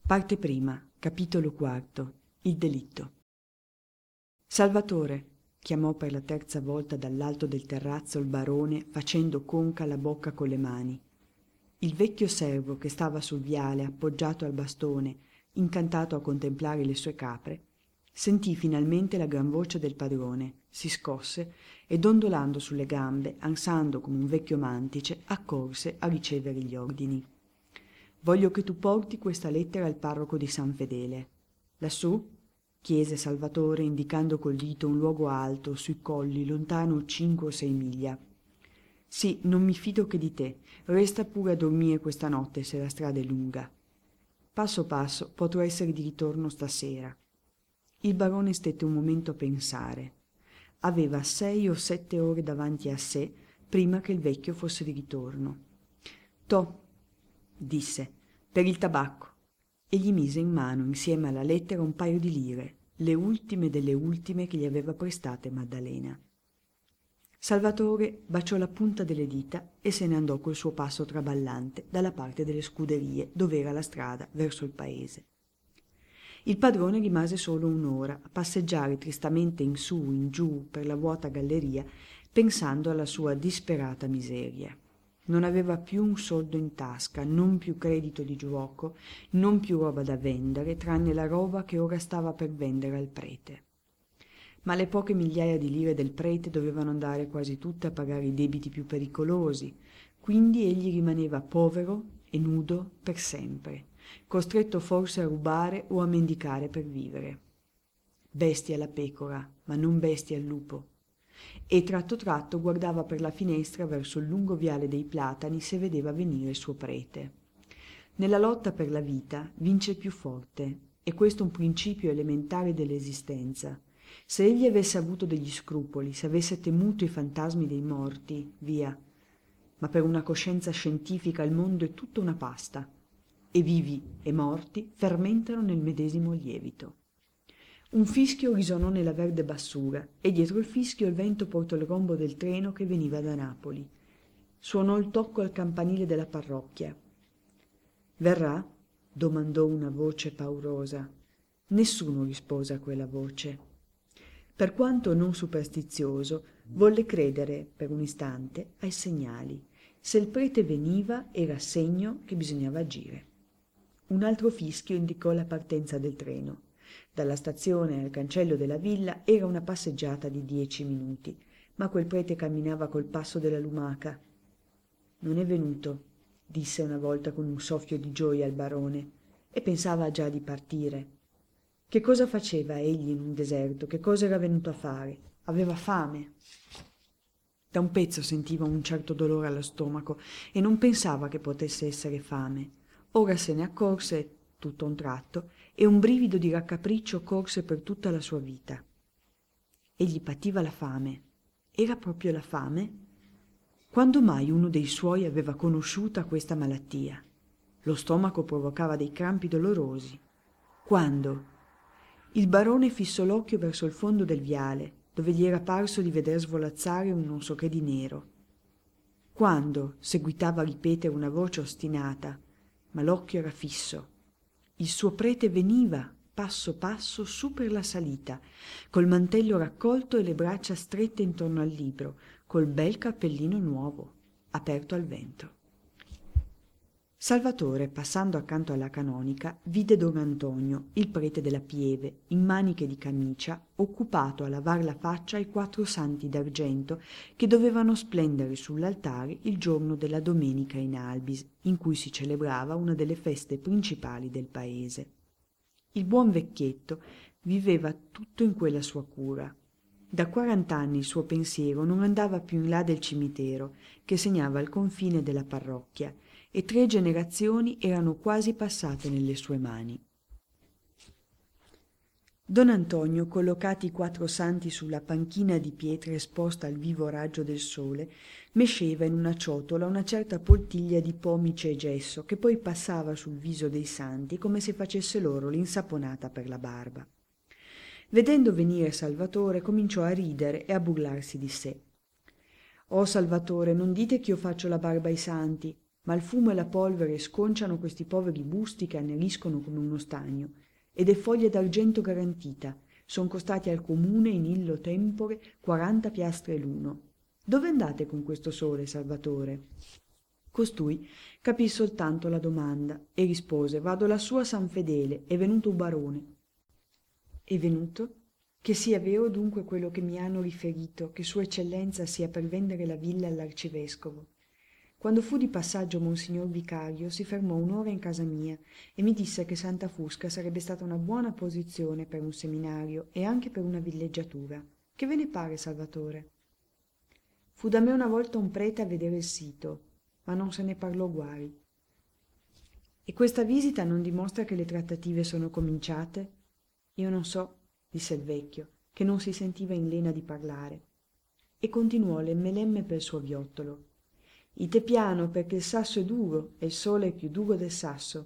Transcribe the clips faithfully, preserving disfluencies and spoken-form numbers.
Parte prima, capitolo quarto. Il delitto. Salvatore, chiamò per la terza volta dall'alto del terrazzo il barone facendo conca la bocca con le mani. Il vecchio servo che stava sul viale appoggiato al bastone, incantato a contemplare le sue capre, sentì finalmente la gran voce del padrone, si scosse e dondolando sulle gambe, ansando come un vecchio mantice, accorse a ricevere gli ordini. «Voglio che tu porti questa lettera al parroco di San Fedele. Lassù?» chiese Salvatore, indicando col dito un luogo alto, sui colli, lontano cinque o sei miglia. «Sì, non mi fido che di te. Resta pure a dormire questa notte se la strada è lunga. Passo passo potrò essere di ritorno stasera». Il barone stette un momento a pensare. Aveva sei o sette ore davanti a sé prima che il vecchio fosse di ritorno. «Toh», disse, «per il tabacco», e gli mise in mano insieme alla lettera un paio di lire, le ultime delle ultime che gli aveva prestate Maddalena. Salvatore baciò la punta delle dita e se ne andò col suo passo traballante dalla parte delle scuderie, dov'era la strada verso il paese. Il padrone rimase solo un'ora a passeggiare tristamente in su, in giù per la vuota galleria, pensando alla sua disperata miseria. Non aveva più un soldo in tasca, non più credito di giuoco, non più roba da vendere, tranne la roba che ora stava per vendere al prete. Ma le poche migliaia di lire del prete dovevano andare quasi tutte a pagare i debiti più pericolosi, quindi egli rimaneva povero e nudo per sempre, costretto forse a rubare o a mendicare per vivere. Bestia la pecora, ma non bestia il lupo. E tratto tratto guardava per la finestra verso il lungo viale dei platani se vedeva venire il suo prete. Nella lotta per la vita vince il più forte, e questo è un principio elementare dell'esistenza. Se egli avesse avuto degli scrupoli, se avesse temuto i fantasmi dei morti, via. Ma per una coscienza scientifica il mondo è tutta una pasta, e vivi e morti fermentano nel medesimo lievito. Un fischio risonò nella verde bassura e dietro il fischio il vento portò il rombo del treno che veniva da Napoli. Suonò il tocco al campanile della parrocchia. «Verrà?» domandò una voce paurosa. Nessuno rispose a quella voce. Per quanto non superstizioso, volle credere per un istante ai segnali. Se il prete veniva era segno che bisognava agire. Un altro fischio indicò la partenza del treno. Dalla stazione al cancello della villa era una passeggiata di dieci minuti, ma quel prete camminava col passo della lumaca. «Non è venuto», disse una volta con un soffio di gioia al barone, e pensava già di partire. Che cosa faceva egli in un deserto? Che cosa era venuto a fare? Aveva fame. Da un pezzo sentiva un certo dolore allo stomaco e non pensava che potesse essere fame. Ora se ne accorse tutto a un tratto e un brivido di raccapriccio corse per tutta la sua vita. Egli pativa la fame. Era proprio la fame? Quando mai uno dei suoi aveva conosciuta questa malattia? Lo stomaco provocava dei crampi dolorosi. Quando? Il barone fissò l'occhio verso il fondo del viale, dove gli era parso di veder svolazzare un non so che di nero. Quando? Seguitava a ripetere una voce ostinata, ma l'occhio era fisso. Il suo prete veniva, passo passo, su per la salita, col mantello raccolto e le braccia strette intorno al libro, col bel cappellino nuovo, aperto al vento. Salvatore, passando accanto alla canonica, vide don Antonio, il prete della Pieve, in maniche di camicia, occupato a lavar la faccia ai quattro santi d'argento che dovevano splendere sull'altare il giorno della domenica in albis, in cui si celebrava una delle feste principali del paese. Il buon vecchietto viveva tutto in quella sua cura. Da quarant'anni il suo pensiero non andava più in là del cimitero, che segnava il confine della parrocchia, e tre generazioni erano quasi passate nelle sue mani. Don Antonio, collocati i quattro santi sulla panchina di pietra esposta al vivo raggio del sole, mesceva in una ciotola una certa poltiglia di pomice e gesso che poi passava sul viso dei santi come se facesse loro l'insaponata per la barba. Vedendo venire Salvatore, cominciò a ridere e a burlarsi di sé. «Oh Salvatore, non dite che io faccio la barba ai santi. ma il fumo e la polvere sconciano questi poveri busti che anneriscono come uno stagno, ed è foglia d'argento garantita. Son costati al comune in illo tempore quaranta piastre l'uno. Dove andate con questo sole, Salvatore? Costui capì soltanto la domanda e rispose: vado lassù a San Fedele, è venuto un barone. È venuto? Che sia vero dunque quello che mi hanno riferito, che sua eccellenza sia per vendere la villa all'arcivescovo. Quando fu di passaggio monsignor vicario si fermò un'ora in casa mia e mi disse che Santa Fusca sarebbe stata una buona posizione per un seminario e anche per una villeggiatura. Che ve ne pare, Salvatore? Fu da me una volta un prete a vedere il sito, ma non se ne parlò guari. E questa visita non dimostra che le trattative sono cominciate? Io non so, disse il vecchio, che non si sentiva in lena di parlare, e continuò lemme lemme pel suo viottolo. Ite piano, perché il sasso è duro e il sole è più duro del sasso.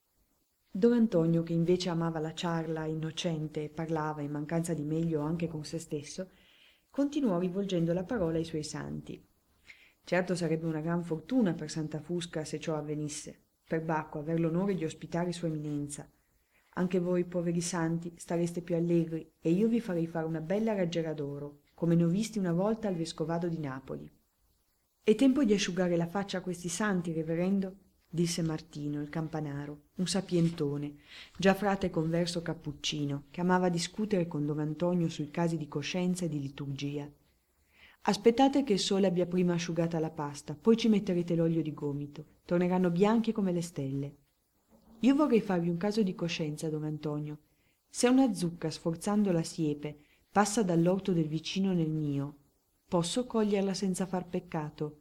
Don Antonio, che invece amava la ciarla innocente e parlava, in mancanza di meglio, anche con se stesso, continuò rivolgendo la parola ai suoi santi. Certo sarebbe una gran fortuna per Santa Fusca se ciò avvenisse, per Bacco aver l'onore di ospitare sua eminenza. Anche voi, poveri santi, stareste più allegri e io vi farei fare una bella raggiera d'oro, come ne ho visti una volta al vescovado di Napoli. È tempo di asciugare la faccia a questi santi, reverendo, disse Martino, il campanaro, un sapientone, già frate converso cappuccino, che amava discutere con don Antonio sui casi di coscienza e di liturgia. Aspettate che il sole abbia prima asciugata la pasta, poi ci metterete l'olio di gomito, torneranno bianchi come le stelle. Io vorrei farvi un caso di coscienza, don Antonio. Se una zucca, sforzando la siepe, passa dall'orto del vicino nel mio, posso coglierla senza far peccato?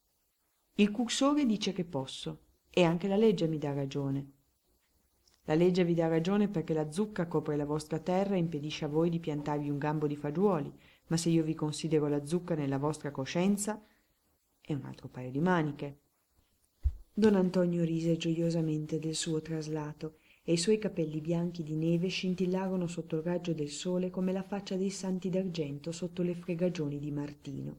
Il cursore dice che posso, e anche la legge mi dà ragione. La legge vi dà ragione perché la zucca copre la vostra terra e impedisce a voi di piantarvi un gambo di fagioli, ma se io vi considero la zucca nella vostra coscienza, è un altro paio di maniche. Don Antonio rise gioiosamente del suo traslato e i suoi capelli bianchi di neve scintillarono sotto il raggio del sole come la faccia dei santi d'argento sotto le fregagioni di Martino.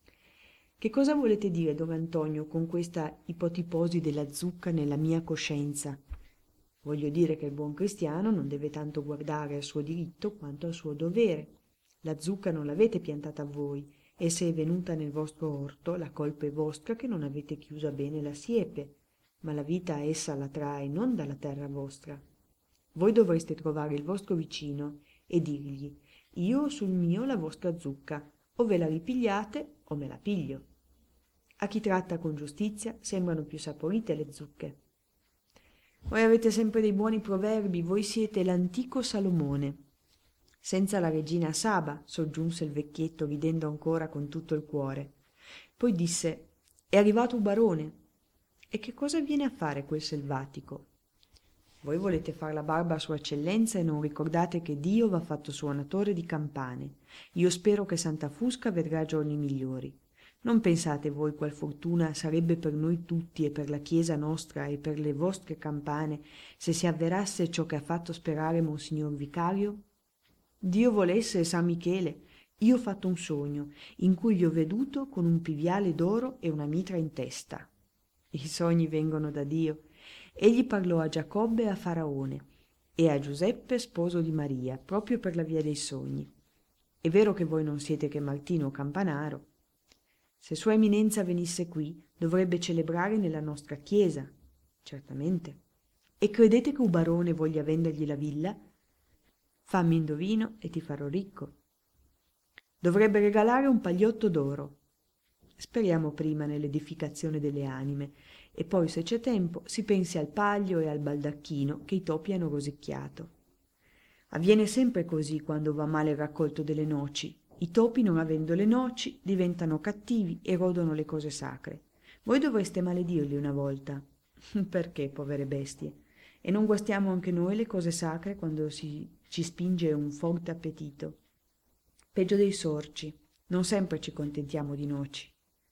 Che cosa volete dire, don Antonio, con questa ipotiposi della zucca nella mia coscienza? Voglio dire che il buon cristiano non deve tanto guardare al suo diritto quanto al suo dovere. La zucca non l'avete piantata voi, e se è venuta nel vostro orto la colpa è vostra che non avete chiusa bene la siepe, ma la vita essa la trae non dalla terra vostra. Voi dovreste trovare il vostro vicino e dirgli: io ho sul mio la vostra zucca, o ve la ripigliate o me la piglio. A chi tratta con giustizia sembrano più saporite le zucche. Voi avete sempre dei buoni proverbi, voi siete l'antico Salomone. Senza la regina Saba, soggiunse il vecchietto ridendo ancora con tutto il cuore. Poi disse: è arrivato un barone. E che cosa viene a fare quel selvatico? Voi volete far la barba a sua eccellenza e non ricordate che Dio v'ha fatto suonatore di campane. Io spero che Santa Fusca vedrà giorni migliori. Non pensate voi qual fortuna sarebbe per noi tutti e per la chiesa nostra e per le vostre campane se si avverasse ciò che ha fatto sperare monsignor vicario? Dio volesse, San Michele, io ho fatto un sogno in cui vi ho veduto con un piviale d'oro e una mitra in testa. I sogni vengono da Dio. Egli parlò a Giacobbe e a Faraone e a Giuseppe, sposo di Maria, proprio per la via dei sogni. È vero che voi non siete che Martino Campanaro. Se sua eminenza venisse qui, dovrebbe celebrare nella nostra chiesa. Certamente. E credete che un barone voglia vendergli la villa? Fammi indovino e ti farò ricco. Dovrebbe regalare un pagliotto d'oro. Speriamo prima nell'edificazione delle anime e poi, se c'è tempo, si pensi al paglio e al baldacchino che i topi hanno rosicchiato. Avviene sempre così quando va male il raccolto delle noci. I topi, non avendo le noci, diventano cattivi e rodono le cose sacre. Voi dovreste maledirli una volta. Perché, povere bestie? E non guastiamo anche noi le cose sacre quando si, ci spinge un forte appetito? Peggio dei sorci. Non sempre ci contentiamo di noci.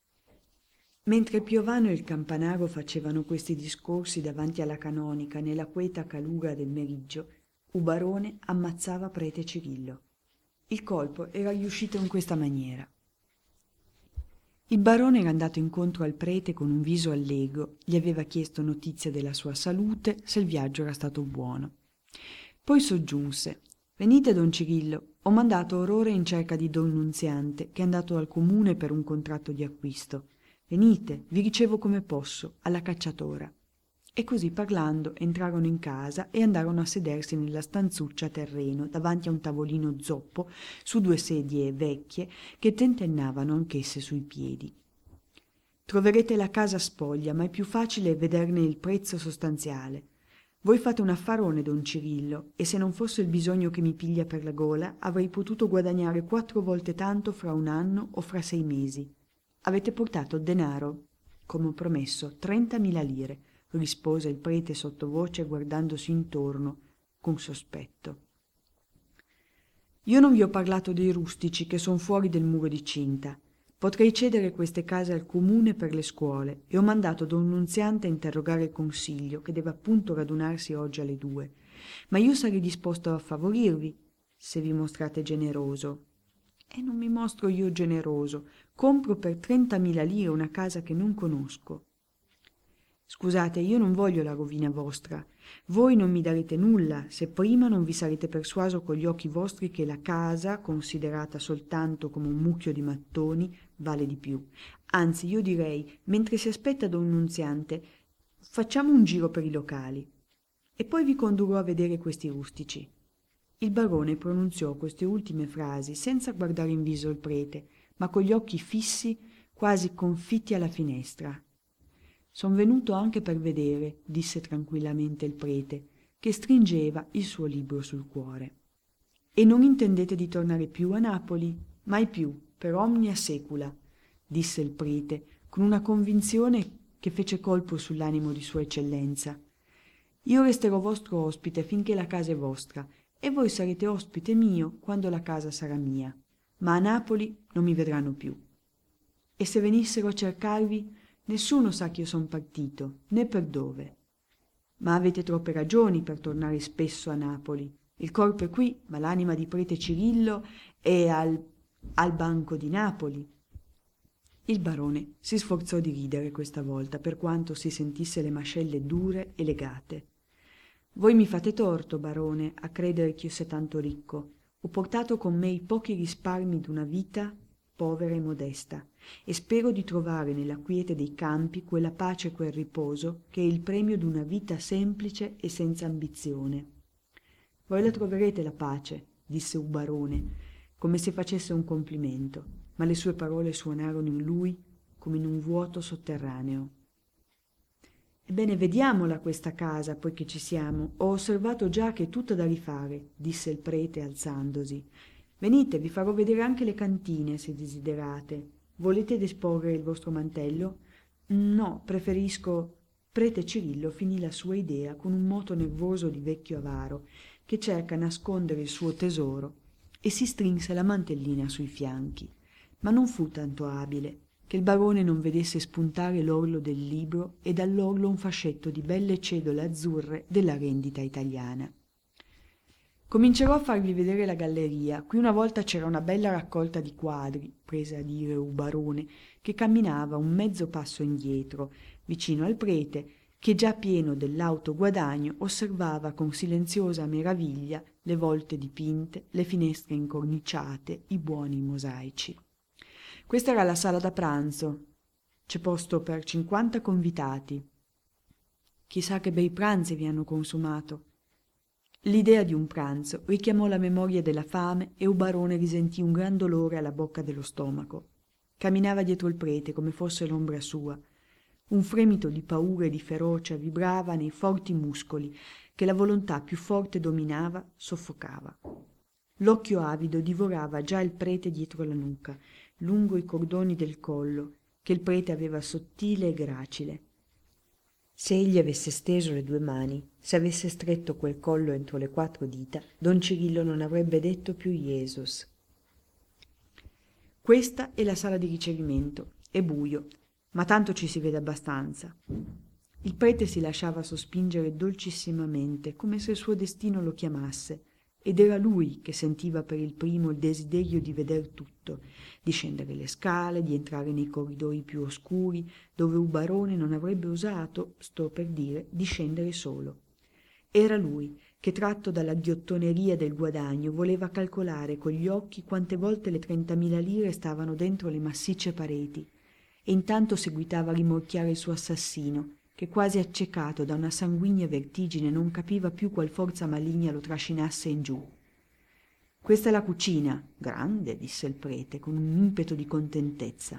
Mentre Piovano e il campanaro facevano questi discorsi davanti alla canonica nella queta calura del meriggio, Ubarone ammazzava prete Cirillo. Il colpo era riuscito in questa maniera. Il barone era andato incontro al prete con un viso allegro, gli aveva chiesto notizia della sua salute, se il viaggio era stato buono. Poi soggiunse: «Venite, don Cirillo, ho mandato Aurora in cerca di don Nunziante, che è andato al comune per un contratto di acquisto. Venite, vi ricevo come posso, alla cacciatora». E così parlando entrarono in casa e andarono a sedersi nella stanzuccia a terreno davanti a un tavolino zoppo su due sedie vecchie che tentennavano anch'esse sui piedi. «Troverete la casa spoglia, ma è più facile vederne il prezzo sostanziale. Voi fate un affarone, don Cirillo, e se non fosse il bisogno che mi piglia per la gola avrei potuto guadagnare quattro volte tanto fra un anno o fra sei mesi. Avete portato il denaro?» «Come ho promesso, trentamila lire», rispose il prete sottovoce guardandosi intorno con sospetto. «Io non vi ho parlato dei rustici che son fuori del muro di cinta. Potrei cedere queste case al comune per le scuole e ho mandato don Nunziante a interrogare il consiglio che deve appunto radunarsi oggi alle due. Ma io sarei disposto a favorirvi se vi mostrate generoso». «E non mi mostro io generoso. Compro per trentamila lire una casa che non conosco». «Scusate, io non voglio la rovina vostra. Voi non mi darete nulla se prima non vi sarete persuaso con gli occhi vostri che la casa, considerata soltanto come un mucchio di mattoni, vale di più. Anzi, io direi, mentre si aspetta don Nunziante, facciamo un giro per i locali. E poi vi condurrò a vedere questi rustici». Il barone pronunziò queste ultime frasi senza guardare in viso il prete, ma con gli occhi fissi, quasi confitti alla finestra. «Son venuto anche per vedere», disse tranquillamente il prete, che stringeva il suo libro sul cuore. «E non intendete di tornare più a Napoli? Mai più, per omnia secula», disse il prete, con una convinzione che fece colpo sull'animo di sua eccellenza. «Io resterò vostro ospite finché la casa è vostra, e voi sarete ospite mio quando la casa sarà mia, ma a Napoli non mi vedranno più. E se venissero a cercarvi, nessuno sa che io son partito, né per dove. Ma avete troppe ragioni per tornare spesso a Napoli. Il corpo è qui, ma l'anima di prete Cirillo è al, al banco di Napoli». Il barone si sforzò di ridere questa volta, per quanto si sentisse le mascelle dure e legate. «Voi mi fate torto, barone, a credere ch'io sia tanto ricco. Ho portato con me i pochi risparmi d'una vita povera e modesta, e spero di trovare nella quiete dei campi quella pace e quel riposo che è il premio d'una vita semplice e senza ambizione». «Voi la troverete la pace», disse un barone, come se facesse un complimento, ma le sue parole suonarono in lui come in un vuoto sotterraneo. «Ebbene, vediamola questa casa, poiché ci siamo. Ho osservato già che è tutta da rifare», disse il prete alzandosi. «Venite, vi farò vedere anche le cantine, se desiderate. Volete disporre il vostro mantello?» «No, preferisco...» Prete Cirillo finì la sua idea con un moto nervoso di vecchio avaro che cerca nascondere il suo tesoro, e si strinse la mantellina sui fianchi. Ma non fu tanto abile che il barone non vedesse spuntare l'orlo del libro e dall'orlo un fascetto di belle cedole azzurre della rendita italiana. «Comincerò a farvi vedere la galleria. Qui una volta c'era una bella raccolta di quadri», prese a dire un barone, che camminava un mezzo passo indietro, vicino al prete, che già pieno dell'auto guadagno osservava con silenziosa meraviglia le volte dipinte, le finestre incorniciate, i buoni mosaici. «Questa era la sala da pranzo. C'è posto per cinquanta convitati. Chissà che bei pranzi vi hanno consumato». L'idea di un pranzo richiamò la memoria della fame e Ubarone risentì un gran dolore alla bocca dello stomaco. Camminava dietro il prete come fosse l'ombra sua. Un fremito di paura e di ferocia vibrava nei forti muscoli che la volontà più forte dominava, soffocava. L'occhio avido divorava già il prete dietro la nuca, lungo i cordoni del collo, che il prete aveva sottile e gracile. Se egli avesse steso le due mani, se avesse stretto quel collo entro le quattro dita, don Cirillo non avrebbe detto più Jesus. «Questa è la sala di ricevimento. È buio, ma tanto ci si vede abbastanza». Il prete si lasciava sospingere dolcissimamente, come se il suo destino lo chiamasse, ed era lui che sentiva per il primo il desiderio di veder tutto, di scendere le scale, di entrare nei corridoi più oscuri, dove un barone non avrebbe osato, sto per dire, di scendere solo. Era lui che, tratto dalla ghiottoneria del guadagno, voleva calcolare con gli occhi quante volte le trentamila lire stavano dentro le massicce pareti, e intanto seguitava a rimorchiare il suo assassino, che quasi accecato da una sanguigna vertigine non capiva più qual forza maligna lo trascinasse in giù. «Questa è la cucina, grande», disse il prete con un impeto di contentezza,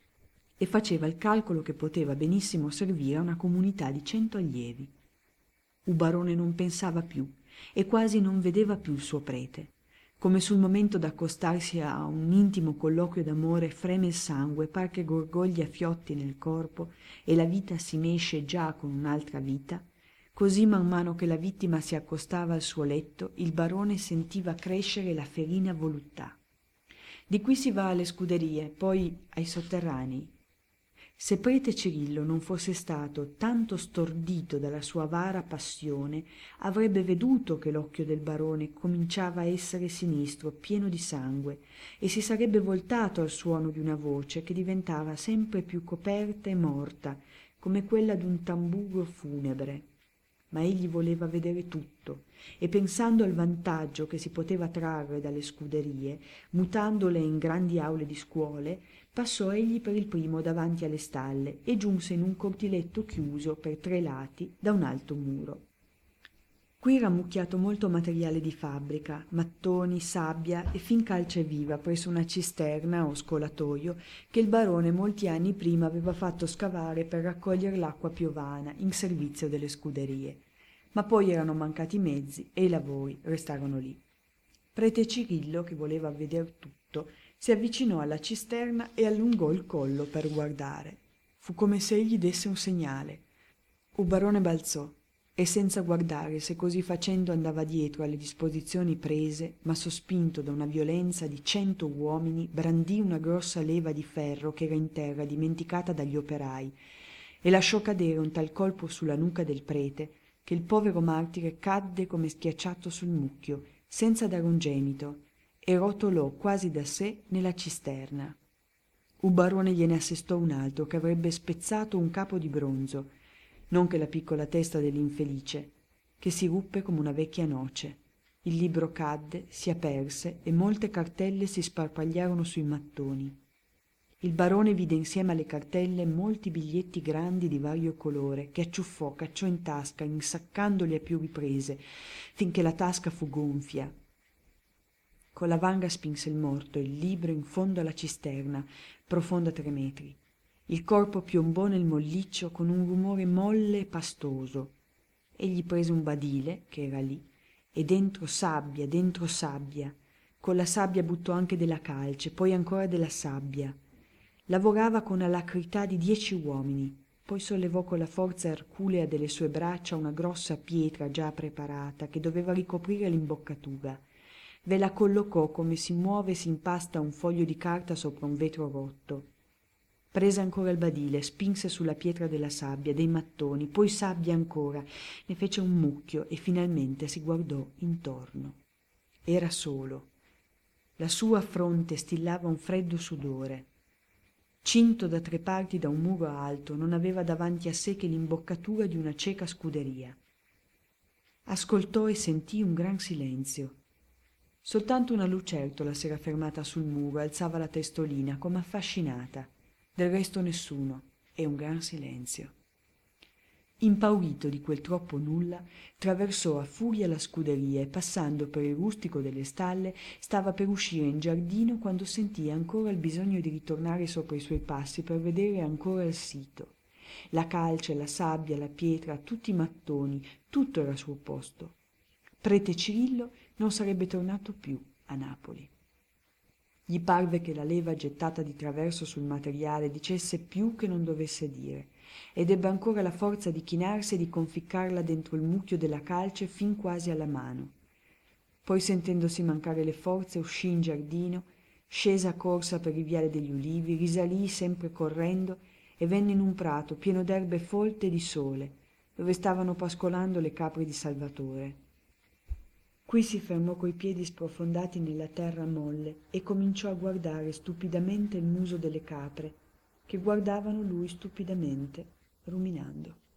e faceva il calcolo che poteva benissimo servire a una comunità di cento allievi. Un barone non pensava più e quasi non vedeva più il suo prete. Come sul momento d'accostarsi a un intimo colloquio d'amore freme il sangue, par che gorgogli a fiotti nel corpo e la vita si mesce già con un'altra vita, così man mano che la vittima si accostava al suo letto, il barone sentiva crescere la ferina voluttà. Di qui si va alle scuderie, poi ai sotterranei. Se prete Cirillo non fosse stato tanto stordito dalla sua avara passione, avrebbe veduto che l'occhio del barone cominciava a essere sinistro, pieno di sangue, e si sarebbe voltato al suono di una voce che diventava sempre più coperta e morta, come quella d'un tamburo funebre. Ma egli voleva vedere tutto, e pensando al vantaggio che si poteva trarre dalle scuderie, mutandole in grandi aule di scuole, passò egli per il primo davanti alle stalle e giunse in un cortiletto chiuso per tre lati da un alto muro. Qui rammucchiato molto materiale di fabbrica, mattoni, sabbia e fin calce viva presso una cisterna o scolatoio che il barone molti anni prima aveva fatto scavare per raccogliere l'acqua piovana in servizio delle scuderie. Ma poi erano mancati i mezzi e i lavori restarono lì. Prete Cirillo, che voleva veder tutto, si avvicinò alla cisterna e allungò il collo per guardare. Fu come se egli desse un segnale. Il barone balzò e, senza guardare se così facendo andava dietro alle disposizioni prese, ma sospinto da una violenza di cento uomini, brandì una grossa leva di ferro che era in terra dimenticata dagli operai e lasciò cadere un tal colpo sulla nuca del prete che il povero martire cadde come schiacciato sul mucchio, senza dare un gemito, e rotolò quasi da sé nella cisterna. Un barone gliene assestò un altro che avrebbe spezzato un capo di bronzo, non che la piccola testa dell'infelice, che si ruppe come una vecchia noce. Il libro cadde, si aperse e molte cartelle si sparpagliarono sui mattoni. Il barone vide insieme alle cartelle molti biglietti grandi di vario colore che acciuffò, cacciò in tasca, insaccandoli a più riprese, finché la tasca fu gonfia. Con la vanga spinse il morto e il libro in fondo alla cisterna, profonda tre metri. Il corpo piombò nel molliccio con un rumore molle e pastoso. Egli prese un badile, che era lì, e dentro sabbia, dentro sabbia. Con la sabbia buttò anche della calce, poi ancora della sabbia. Lavorava con alacrità di dieci uomini, poi sollevò con la forza erculea delle sue braccia una grossa pietra già preparata che doveva ricoprire l'imboccatura. Ve la collocò come si muove e si impasta un foglio di carta sopra un vetro rotto. Prese ancora il badile, spinse sulla pietra della sabbia, dei mattoni, poi sabbia ancora, ne fece un mucchio e finalmente si guardò intorno. Era solo. La sua fronte stillava un freddo sudore. Cinto da tre parti da un muro alto, non aveva davanti a sé che l'imboccatura di una cieca scuderia. Ascoltò e sentì un gran silenzio. Soltanto una lucertola s'era fermata sul muro e alzava la testolina come affascinata. Del resto nessuno, e un gran silenzio. Impaurito di quel troppo nulla, traversò a furia la scuderia e, passando per il rustico delle stalle, stava per uscire in giardino quando sentì ancora il bisogno di ritornare sopra i suoi passi per vedere ancora il sito. La calce, la sabbia, la pietra, tutti i mattoni, tutto era al suo posto. Prete Cirillo non sarebbe tornato più a Napoli. Gli parve che la leva gettata di traverso sul materiale dicesse più che non dovesse dire, ed ebbe ancora la forza di chinarsi e di conficcarla dentro il mucchio della calce fin quasi alla mano. Poi, sentendosi mancare le forze, uscì in giardino, scese a corsa per il viale degli ulivi, risalì sempre correndo e venne in un prato pieno d'erbe folte e di sole, dove stavano pascolando le capre di Salvatore. Qui si fermò coi piedi sprofondati nella terra molle e cominciò a guardare stupidamente il muso delle capre, che guardavano lui stupidamente, ruminando.